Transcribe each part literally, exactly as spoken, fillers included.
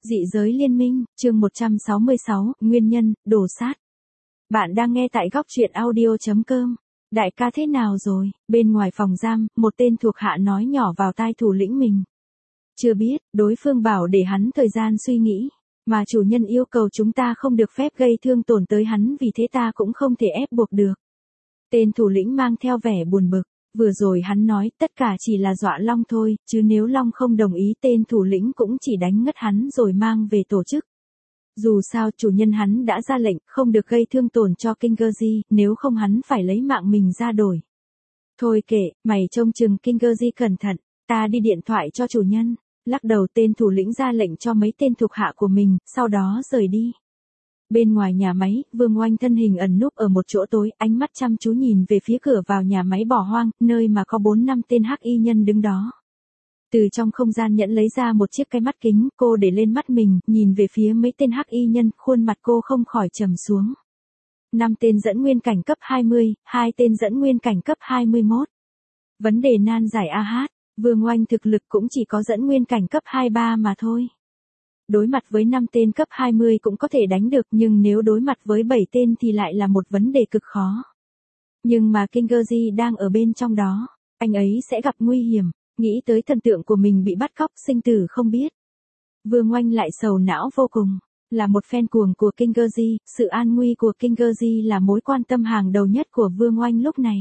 Dị giới liên minh, chương một trăm sáu mươi sáu, nguyên nhân, đổ sát. Bạn đang nghe tại góc truyện audio chấm com. Đại ca thế nào rồi? Bên ngoài phòng giam, một tên thuộc hạ nói nhỏ vào tai thủ lĩnh mình. Chưa biết, đối phương bảo để hắn thời gian suy nghĩ. Mà chủ nhân yêu cầu chúng ta không được phép gây thương tổn tới hắn, vì thế ta cũng không thể ép buộc được. Tên thủ lĩnh mang theo vẻ buồn bực. Vừa rồi hắn nói tất cả chỉ là dọa Long thôi, chứ nếu Long không đồng ý tên thủ lĩnh cũng chỉ đánh ngất hắn rồi mang về tổ chức. Dù sao chủ nhân hắn đã ra lệnh không được gây thương tổn cho Kingeji, nếu không hắn phải lấy mạng mình ra đổi. Thôi kệ, mày trông chừng Kingeji cẩn thận, ta đi điện thoại cho chủ nhân. Lắc đầu tên thủ lĩnh ra lệnh cho mấy tên thuộc hạ của mình, sau đó rời đi. Bên ngoài nhà máy, Vương Oanh thân hình ẩn núp ở một chỗ tối, ánh mắt chăm chú nhìn về phía cửa vào nhà máy bỏ hoang, nơi mà có bốn năm tên hắc y nhân đứng đó. Từ trong không gian nhẫn lấy ra một chiếc cái mắt kính, cô để lên mắt mình, nhìn về phía mấy tên hắc y nhân, khuôn mặt cô không khỏi trầm xuống. Năm tên dẫn nguyên cảnh cấp hai mươi, hai tên dẫn nguyên cảnh cấp hai mươi mốt. Vấn đề nan giải a hát, Vương Oanh thực lực cũng chỉ có dẫn nguyên cảnh cấp hai mươi ba mà thôi. Đối mặt với năm tên cấp hai mươi cũng có thể đánh được, nhưng nếu đối mặt với bảy tên thì lại là một vấn đề cực khó. Nhưng mà Kingeji đang ở bên trong đó, anh ấy sẽ gặp nguy hiểm, nghĩ tới thần tượng của mình bị bắt cóc sinh tử không biết. Vương Oanh lại sầu não vô cùng, là một fan cuồng của Kingeji, sự an nguy của Kingeji là mối quan tâm hàng đầu nhất của Vương Oanh lúc này.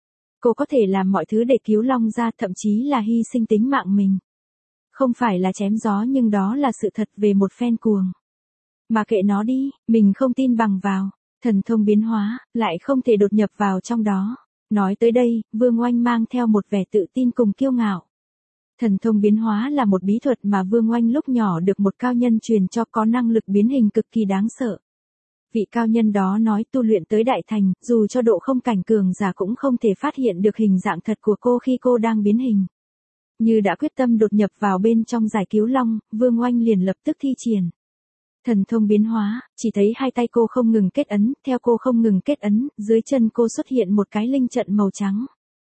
Cô có thể làm mọi thứ để cứu Long ra, thậm chí là hy sinh tính mạng mình. Không phải là chém gió nhưng đó là sự thật về một fan cuồng. Mà kệ nó đi, mình không tin bằng vào, thần thông biến hóa, lại không thể đột nhập vào trong đó. Nói tới đây, Vương Oanh mang theo một vẻ tự tin cùng kiêu ngạo. Thần thông biến hóa là một bí thuật mà Vương Oanh lúc nhỏ được một cao nhân truyền cho, có năng lực biến hình cực kỳ đáng sợ. Vị cao nhân đó nói tu luyện tới đại thành, dù cho độ không cảnh cường giả cũng không thể phát hiện được hình dạng thật của cô khi cô đang biến hình. Như đã quyết tâm đột nhập vào bên trong giải cứu Long, Vương Oanh liền lập tức thi triển thần thông biến hóa, chỉ thấy hai tay cô không ngừng kết ấn, theo cô không ngừng kết ấn, dưới chân cô xuất hiện một cái linh trận màu trắng.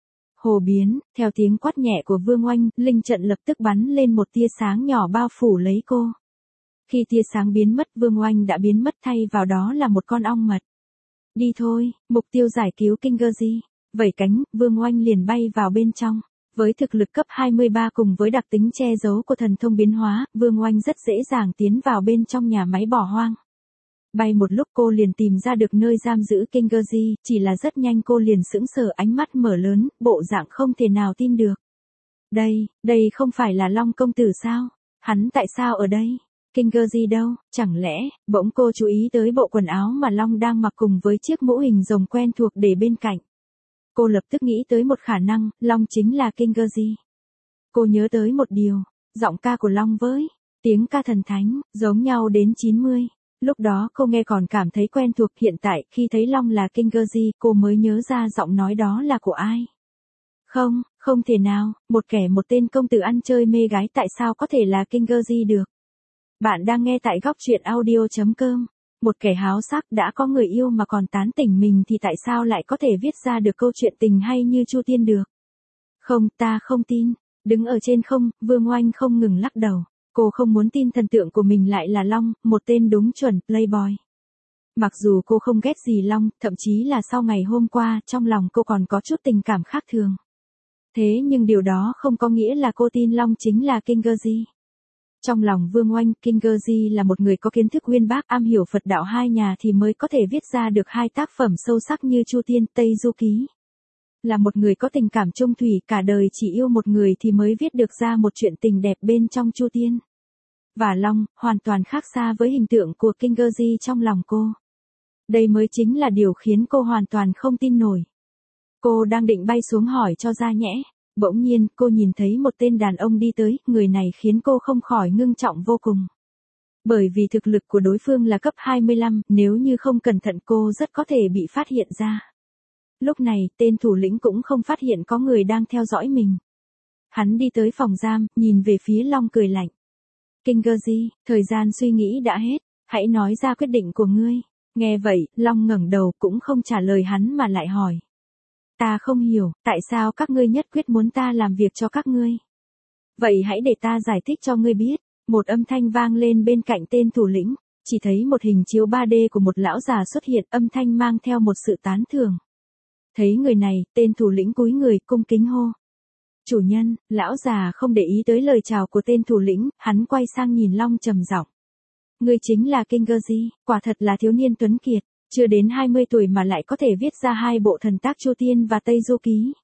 Hồ biến, theo tiếng quát nhẹ của Vương Oanh, linh trận lập tức bắn lên một tia sáng nhỏ bao phủ lấy cô. Khi tia sáng biến mất, Vương Oanh đã biến mất, thay vào đó là một con ong mật. Đi thôi, mục tiêu giải cứu Kingeji. Vẩy cánh, Vương Oanh liền bay vào bên trong. Với thực lực cấp hai mươi ba cùng với đặc tính che giấu của thần thông biến hóa, Vương Oanh rất dễ dàng tiến vào bên trong nhà máy bỏ hoang. Bay một lúc cô liền tìm ra được nơi giam giữ Kingeji, chỉ là rất nhanh cô liền sững sờ, ánh mắt mở lớn, bộ dạng không thể nào tin được. Đây, đây không phải là Long công tử sao? Hắn tại sao ở đây? Kingeji đâu? Chẳng lẽ, bỗng cô chú ý tới bộ quần áo mà Long đang mặc cùng với chiếc mũ hình rồng quen thuộc để bên cạnh. Cô lập tức nghĩ tới một khả năng, Long chính là Kingeji. Cô nhớ tới một điều, giọng ca của Long với tiếng ca thần thánh, giống nhau đến chín mươi. Lúc đó cô nghe còn cảm thấy quen thuộc, hiện tại khi thấy Long là Kingeji, cô mới nhớ ra giọng nói đó là của ai. Không, không thể nào, một kẻ một tên công tử ăn chơi mê gái tại sao có thể là Kingeji được. Bạn đang nghe tại góc truyện audio chấm com. Một kẻ háo sắc đã có người yêu mà còn tán tỉnh mình thì tại sao lại có thể viết ra được câu chuyện tình hay như Chu Tiên được. Không, ta không tin. Đứng ở trên không, Vương Oanh không ngừng lắc đầu. Cô không muốn tin thần tượng của mình lại là Long, một tên đúng chuẩn playboy. Mặc dù cô không ghét gì Long, thậm chí là sau ngày hôm qua, trong lòng cô còn có chút tình cảm khác thường. Thế nhưng điều đó không có nghĩa là cô tin Long chính là Kingeji. Trong lòng Vương Oanh, Kingeji là một người có kiến thức uyên bác, am hiểu Phật đạo hai nhà thì mới có thể viết ra được hai tác phẩm sâu sắc như Chu Tiên, Tây Du Ký. Là một người có tình cảm chung thủy, cả đời chỉ yêu một người thì mới viết được ra một chuyện tình đẹp bên trong Chu Tiên. Và Long, hoàn toàn khác xa với hình tượng của Kingeji trong lòng cô. Đây mới chính là điều khiến cô hoàn toàn không tin nổi. Cô đang định bay xuống hỏi cho ra nhẽ. Bỗng nhiên, cô nhìn thấy một tên đàn ông đi tới, người này khiến cô không khỏi ngưng trọng vô cùng. Bởi vì thực lực của đối phương là cấp hai mươi lăm, nếu như không cẩn thận cô rất có thể bị phát hiện ra. Lúc này, tên thủ lĩnh cũng không phát hiện có người đang theo dõi mình. Hắn đi tới phòng giam, nhìn về phía Long cười lạnh. Kingeji, thời gian suy nghĩ đã hết, hãy nói ra quyết định của ngươi. Nghe vậy, Long ngẩng đầu cũng không trả lời hắn mà lại hỏi. Ta không hiểu, tại sao các ngươi nhất quyết muốn ta làm việc cho các ngươi? Vậy hãy để ta giải thích cho ngươi biết. Một âm thanh vang lên bên cạnh tên thủ lĩnh, chỉ thấy một hình chiếu ba D của một lão già xuất hiện, âm thanh mang theo một sự tán thưởng. Thấy người này, tên thủ lĩnh cúi người, cung kính hô. Chủ nhân. Lão già không để ý tới lời chào của tên thủ lĩnh, hắn quay sang nhìn Long trầm giọng. Ngươi chính là Kingeji, quả thật là thiếu niên tuấn kiệt, chưa đến hai mươi tuổi mà lại có thể viết ra hai bộ thần tác Chu Tiên và Tây Du Ký.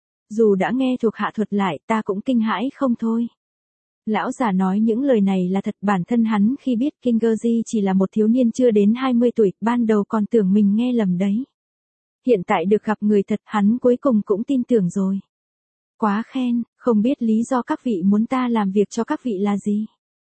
Dù đã nghe thuộc hạ thuật lại, ta cũng kinh hãi không thôi. Lão già nói những lời này là thật, bản thân hắn khi biết Kingeji chỉ là một thiếu niên chưa đến hai mươi tuổi, ban đầu còn tưởng mình nghe lầm đấy. Hiện tại được gặp người thật, hắn cuối cùng cũng tin tưởng rồi. Quá khen, không biết lý do các vị muốn ta làm việc cho các vị là gì?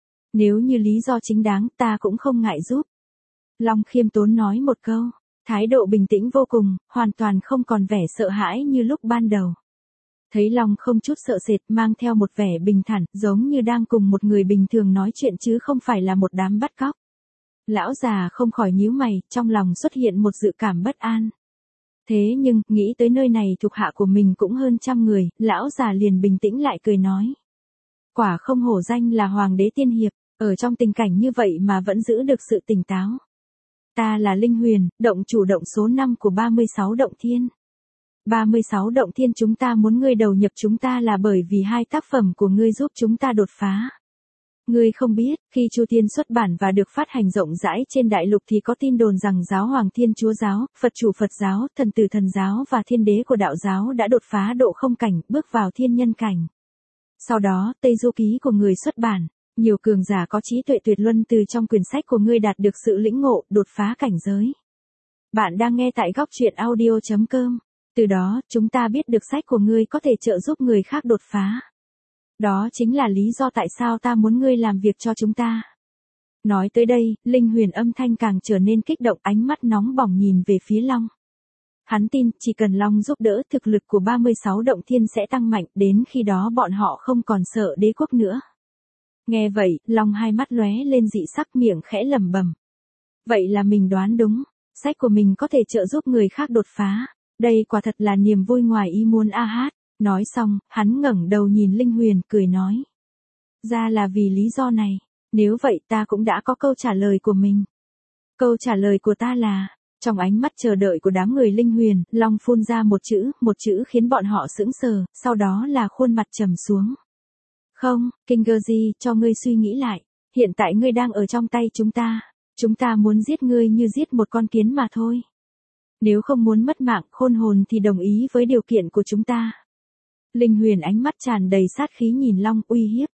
Nếu như lý do chính đáng, ta cũng không ngại giúp. Long khiêm tốn nói một câu, thái độ bình tĩnh vô cùng, hoàn toàn không còn vẻ sợ hãi như lúc ban đầu. Thấy Long không chút sợ sệt, mang theo một vẻ bình thản, giống như đang cùng một người bình thường nói chuyện chứ không phải là một đám bắt cóc. Lão già không khỏi nhíu mày, trong lòng xuất hiện một dự cảm bất an. Thế nhưng, nghĩ tới nơi này thuộc hạ của mình cũng hơn trăm người, lão già liền bình tĩnh lại cười nói. Quả không hổ danh là hoàng đế tiên hiệp, ở trong tình cảnh như vậy mà vẫn giữ được sự tỉnh táo. Ta là Linh Huyền, động chủ động số năm của ba mươi sáu động thiên. ba mươi sáu động thiên chúng ta muốn ngươi đầu nhập chúng ta là bởi vì hai tác phẩm của ngươi giúp chúng ta đột phá. Ngươi không biết, khi Chu Tiên xuất bản và được phát hành rộng rãi trên đại lục thì có tin đồn rằng giáo hoàng Thiên Chúa giáo, Phật chủ Phật giáo, thần tử thần giáo và thiên đế của đạo giáo đã đột phá độ không cảnh, bước vào thiên nhân cảnh. Sau đó, Tây Du Ký của người xuất bản, nhiều cường giả có trí tuệ tuyệt luân từ trong quyển sách của ngươi đạt được sự lĩnh ngộ, đột phá cảnh giới. Bạn đang nghe tại góc truyện audio chấm com. Từ đó, chúng ta biết được sách của ngươi có thể trợ giúp người khác đột phá. Đó chính là lý do tại sao ta muốn ngươi làm việc cho chúng ta. Nói tới đây, Linh Huyền âm thanh càng trở nên kích động, ánh mắt nóng bỏng nhìn về phía Long. Hắn tin, chỉ cần Long giúp đỡ, thực lực của ba mươi sáu động thiên sẽ tăng mạnh, đến khi đó bọn họ không còn sợ đế quốc nữa. Nghe vậy, Long hai mắt lóe lên dị sắc, miệng khẽ lẩm bẩm. Vậy là mình đoán đúng, sách của mình có thể trợ giúp người khác đột phá. Đây quả thật là niềm vui ngoài ý muốn a hát. Nói xong, hắn ngẩng đầu nhìn Linh Huyền, cười nói. Ra là vì lý do này, nếu vậy ta cũng đã có câu trả lời của mình. Câu trả lời của ta là, trong ánh mắt chờ đợi của đám người Linh Huyền, Long phun ra một chữ, một chữ khiến bọn họ sững sờ, sau đó là khuôn mặt trầm xuống. Không, Kingeji, cho ngươi suy nghĩ lại, hiện tại ngươi đang ở trong tay chúng ta, chúng ta muốn giết ngươi như giết một con kiến mà thôi. Nếu không muốn mất mạng khôn hồn thì đồng ý với điều kiện của chúng ta. Linh Huyền ánh mắt tràn đầy sát khí nhìn Long, uy hiếp.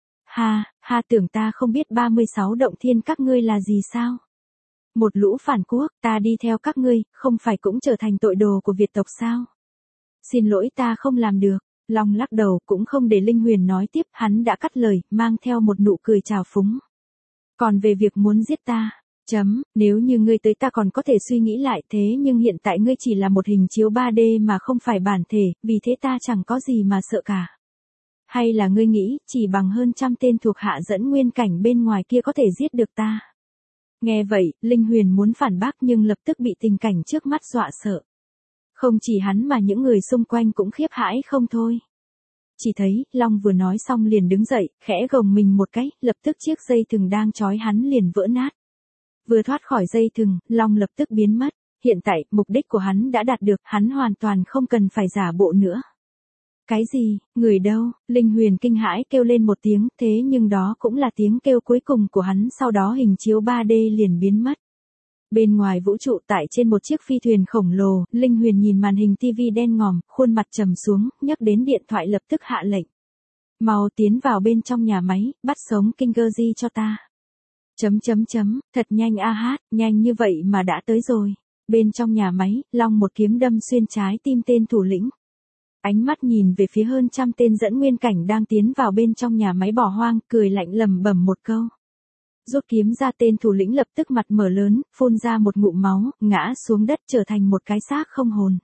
Ha, ha, tưởng ta không biết ba mươi sáu động thiên các ngươi là gì sao? Một lũ phản quốc, ta đi theo các ngươi, không phải cũng trở thành tội đồ của Việt tộc sao? Xin lỗi, ta không làm được. Long lắc đầu, cũng không để Linh Huyền nói tiếp, hắn đã cắt lời, mang theo một nụ cười trào phúng. Còn về việc muốn giết ta, chấm, nếu như ngươi tới ta còn có thể suy nghĩ lại, thế nhưng hiện tại ngươi chỉ là một hình chiếu ba D mà không phải bản thể, vì thế ta chẳng có gì mà sợ cả. Hay là ngươi nghĩ, chỉ bằng hơn trăm tên thuộc hạ dẫn nguyên cảnh bên ngoài kia có thể giết được ta? Nghe vậy, Linh Huyền muốn phản bác nhưng lập tức bị tình cảnh trước mắt dọa sợ. Không chỉ hắn mà những người xung quanh cũng khiếp hãi không thôi. Chỉ thấy, Long vừa nói xong liền đứng dậy, khẽ gồng mình một cái, lập tức chiếc dây thừng đang trói hắn liền vỡ nát. Vừa thoát khỏi dây thừng, Long lập tức biến mất. Hiện tại, mục đích của hắn đã đạt được, hắn hoàn toàn không cần phải giả bộ nữa. Cái gì, người đâu? Linh Huyền kinh hãi kêu lên một tiếng, thế nhưng đó cũng là tiếng kêu cuối cùng của hắn, sau đó hình chiếu ba D liền biến mất. Bên ngoài vũ trụ tại trên một chiếc phi thuyền khổng lồ, Linh Huyền nhìn màn hình tivi đen ngòm, khuôn mặt trầm xuống, nhấc đến điện thoại lập tức hạ lệnh. Mau tiến vào bên trong nhà máy, bắt sống Kingeji cho ta. Chấm chấm chấm, thật nhanh a hát, nhanh như vậy mà đã tới rồi. Bên trong nhà máy, Long một kiếm đâm xuyên trái tim tên thủ lĩnh. Ánh mắt nhìn về phía hơn trăm tên dẫn nguyên cảnh đang tiến vào bên trong nhà máy bỏ hoang, cười lạnh lẩm bẩm một câu. Rút kiếm ra, tên thủ lĩnh lập tức mặt mở lớn, phun ra một ngụm máu, ngã xuống đất trở thành một cái xác không hồn.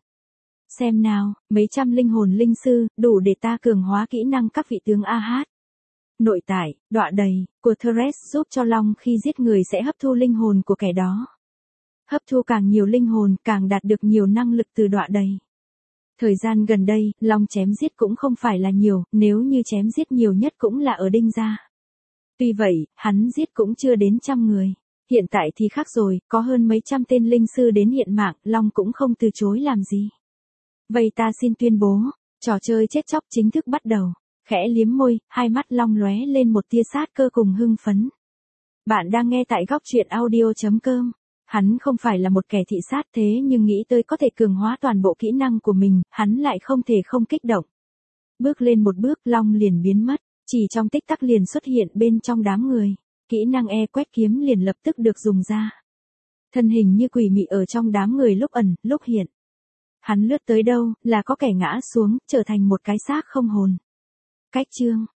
Xem nào, mấy trăm linh hồn linh sư, đủ để ta cường hóa kỹ năng các vị tướng a hát. Nội tại, đọa đầy, của Thresh giúp cho Long khi giết người sẽ hấp thu linh hồn của kẻ đó. Hấp thu càng nhiều linh hồn, càng đạt được nhiều năng lực từ đọa đầy. Thời gian gần đây, Long chém giết cũng không phải là nhiều, nếu như chém giết nhiều nhất cũng là ở Đinh Gia. Tuy vậy, hắn giết cũng chưa đến trăm người. Hiện tại thì khác rồi, có hơn mấy trăm tên linh sư đến hiện mạng, Long cũng không từ chối làm gì. Vậy ta xin tuyên bố, trò chơi chết chóc chính thức bắt đầu. Khẽ liếm môi, hai mắt Long lóe lên một tia sát cơ cùng hưng phấn. Bạn đang nghe tại góc truyện audio chấm com. Hắn không phải là một kẻ thị sát thế nhưng nghĩ tới có thể cường hóa toàn bộ kỹ năng của mình, hắn lại không thể không kích động. Bước lên một bước, Long liền biến mất, chỉ trong tích tắc liền xuất hiện bên trong đám người. Kỹ năng e quét kiếm liền lập tức được dùng ra. Thân hình như quỷ mị ở trong đám người lúc ẩn, lúc hiện. Hắn lướt tới đâu, là có kẻ ngã xuống, trở thành một cái xác không hồn. Cách chương